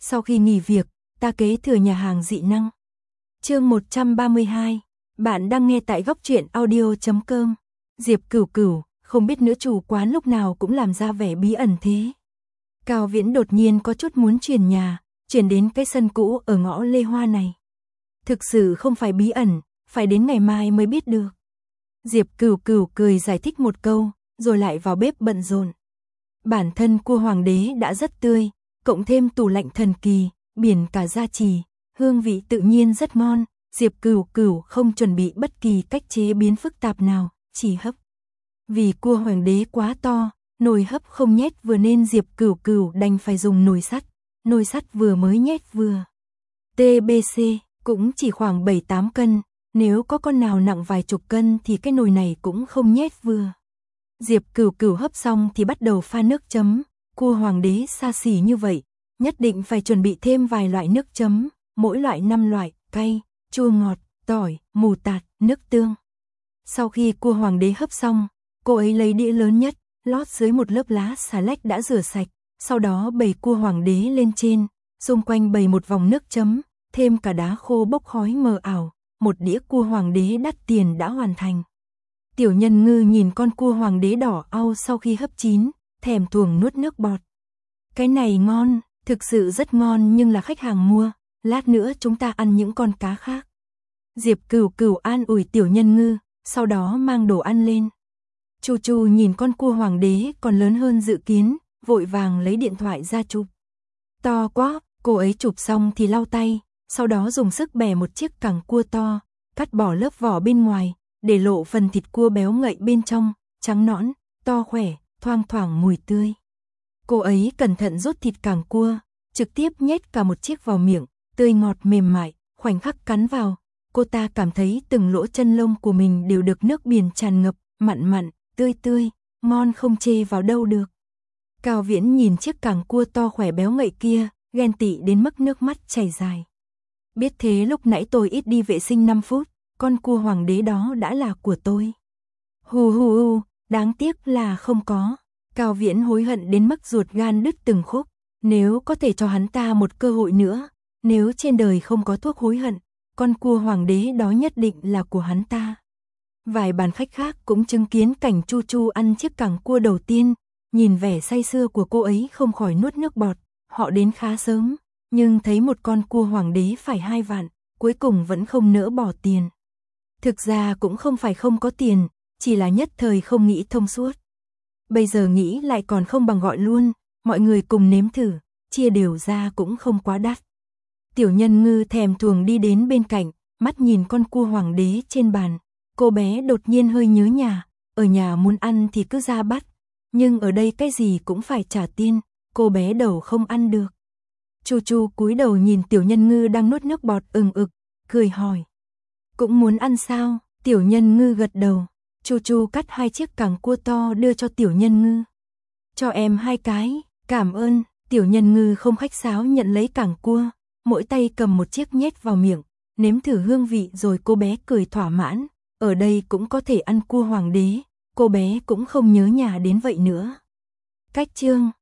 Sau khi nghỉ việc, ta kế thừa nhà hàng dị năng. Chương 132. Bạn đang nghe tại góc truyện audio.com. Diệp Cửu Cửu, không biết nữ chủ quán lúc nào cũng làm ra vẻ bí ẩn thế. Cao Viễn đột nhiên có chút muốn chuyển nhà, chuyển đến cái sân cũ ở ngõ Lê Hoa này. Thực sự không phải bí ẩn, phải đến ngày mai mới biết được. Diệp Cửu Cửu cười giải thích một câu, rồi lại vào bếp bận rộn. Bản thân cua hoàng đế đã rất tươi, cộng thêm tủ lạnh thần kỳ, biển cả gia trì, hương vị tự nhiên rất ngon. Diệp Cửu Cửu không chuẩn bị bất kỳ cách chế biến phức tạp nào, chỉ hấp. Vì cua hoàng đế quá to, nồi hấp không nhét vừa nên Diệp Cửu Cửu đành phải dùng nồi sắt vừa mới nhét vừa. TBC cũng chỉ khoảng 7-8 cân, nếu có con nào nặng vài chục cân thì cái nồi này cũng không nhét vừa. Diệp Cửu Cửu hấp xong thì bắt đầu pha nước chấm, cua hoàng đế xa xỉ như vậy, nhất định phải chuẩn bị thêm vài loại nước chấm, mỗi loại 5 loại, cay, chua ngọt, tỏi, mù tạt, nước tương. Sau khi cua hoàng đế hấp xong, cô ấy lấy đĩa lớn nhất, lót dưới một lớp lá xà lách đã rửa sạch, sau đó bày cua hoàng đế lên trên, xung quanh bày một vòng nước chấm, thêm cả đá khô bốc khói mờ ảo, một đĩa cua hoàng đế đắt tiền đã hoàn thành. Tiểu Nhân Ngư nhìn con cua hoàng đế đỏ au sau khi hấp chín, thèm thuồng nuốt nước bọt. Cái này ngon, thực sự rất ngon nhưng là khách hàng mua, lát nữa chúng ta ăn những con cá khác. Diệp Cửu Cửu an ủi Tiểu Nhân Ngư, sau đó mang đồ ăn lên. Chu Chu nhìn con cua hoàng đế còn lớn hơn dự kiến, vội vàng lấy điện thoại ra chụp. To quá, cô ấy chụp xong thì lau tay, sau đó dùng sức bẻ một chiếc cẳng cua to, cắt bỏ lớp vỏ bên ngoài, để lộ phần thịt cua béo ngậy bên trong, trắng nõn, to khỏe, thoang thoảng mùi tươi. Cô ấy cẩn thận rút thịt cẳng cua, trực tiếp nhét cả một chiếc vào miệng, tươi ngọt mềm mại, khoảnh khắc cắn vào, cô ta cảm thấy từng lỗ chân lông của mình đều được nước biển tràn ngập, mặn mặn, tươi tươi, ngon không chê vào đâu được. Cao Viễn nhìn chiếc cẳng cua to khỏe béo ngậy kia, ghen tị đến mức nước mắt chảy dài. Biết thế lúc nãy tôi ít đi vệ sinh 5 phút, con cua hoàng đế đó đã là của tôi. Hù, đáng tiếc là không có. Cao Viễn hối hận đến mức ruột gan đứt từng khúc, nếu có thể cho hắn ta một cơ hội nữa, nếu trên đời không có thuốc hối hận, con cua hoàng đế đó nhất định là của hắn ta. Vài bàn khách khác cũng chứng kiến cảnh Chu Chu ăn chiếc cẳng cua đầu tiên, nhìn vẻ say sưa của cô ấy không khỏi nuốt nước bọt. Họ đến khá sớm, nhưng thấy một con cua hoàng đế phải 2 vạn, cuối cùng vẫn không nỡ bỏ tiền. Thực ra cũng không phải không có tiền, chỉ là nhất thời không nghĩ thông suốt. Bây giờ nghĩ lại còn không bằng gọi luôn, mọi người cùng nếm thử, chia đều ra cũng không quá đắt. Tiểu Nhân Ngư thèm thuồng đi đến bên cạnh, mắt nhìn con cua hoàng đế trên bàn. Cô bé đột nhiên hơi nhớ nhà, ở nhà muốn ăn thì cứ ra bắt, nhưng ở đây cái gì cũng phải trả tiền, cô bé đầu không ăn được. Chu Chu cúi đầu nhìn Tiểu Nhân Ngư đang nuốt nước bọt ừng ực, cười hỏi. Cũng muốn ăn sao? Tiểu Nhân Ngư gật đầu. Chu Chu cắt 2 chiếc cẳng cua to đưa cho Tiểu Nhân Ngư. Cho em 2 cái, cảm ơn. Tiểu Nhân Ngư không khách sáo nhận lấy cẳng cua, mỗi tay cầm một chiếc nhét vào miệng, nếm thử hương vị rồi cô bé cười thỏa mãn. Ở đây cũng có thể ăn cua hoàng đế, cô bé cũng không nhớ nhà đến vậy nữa. Cách chương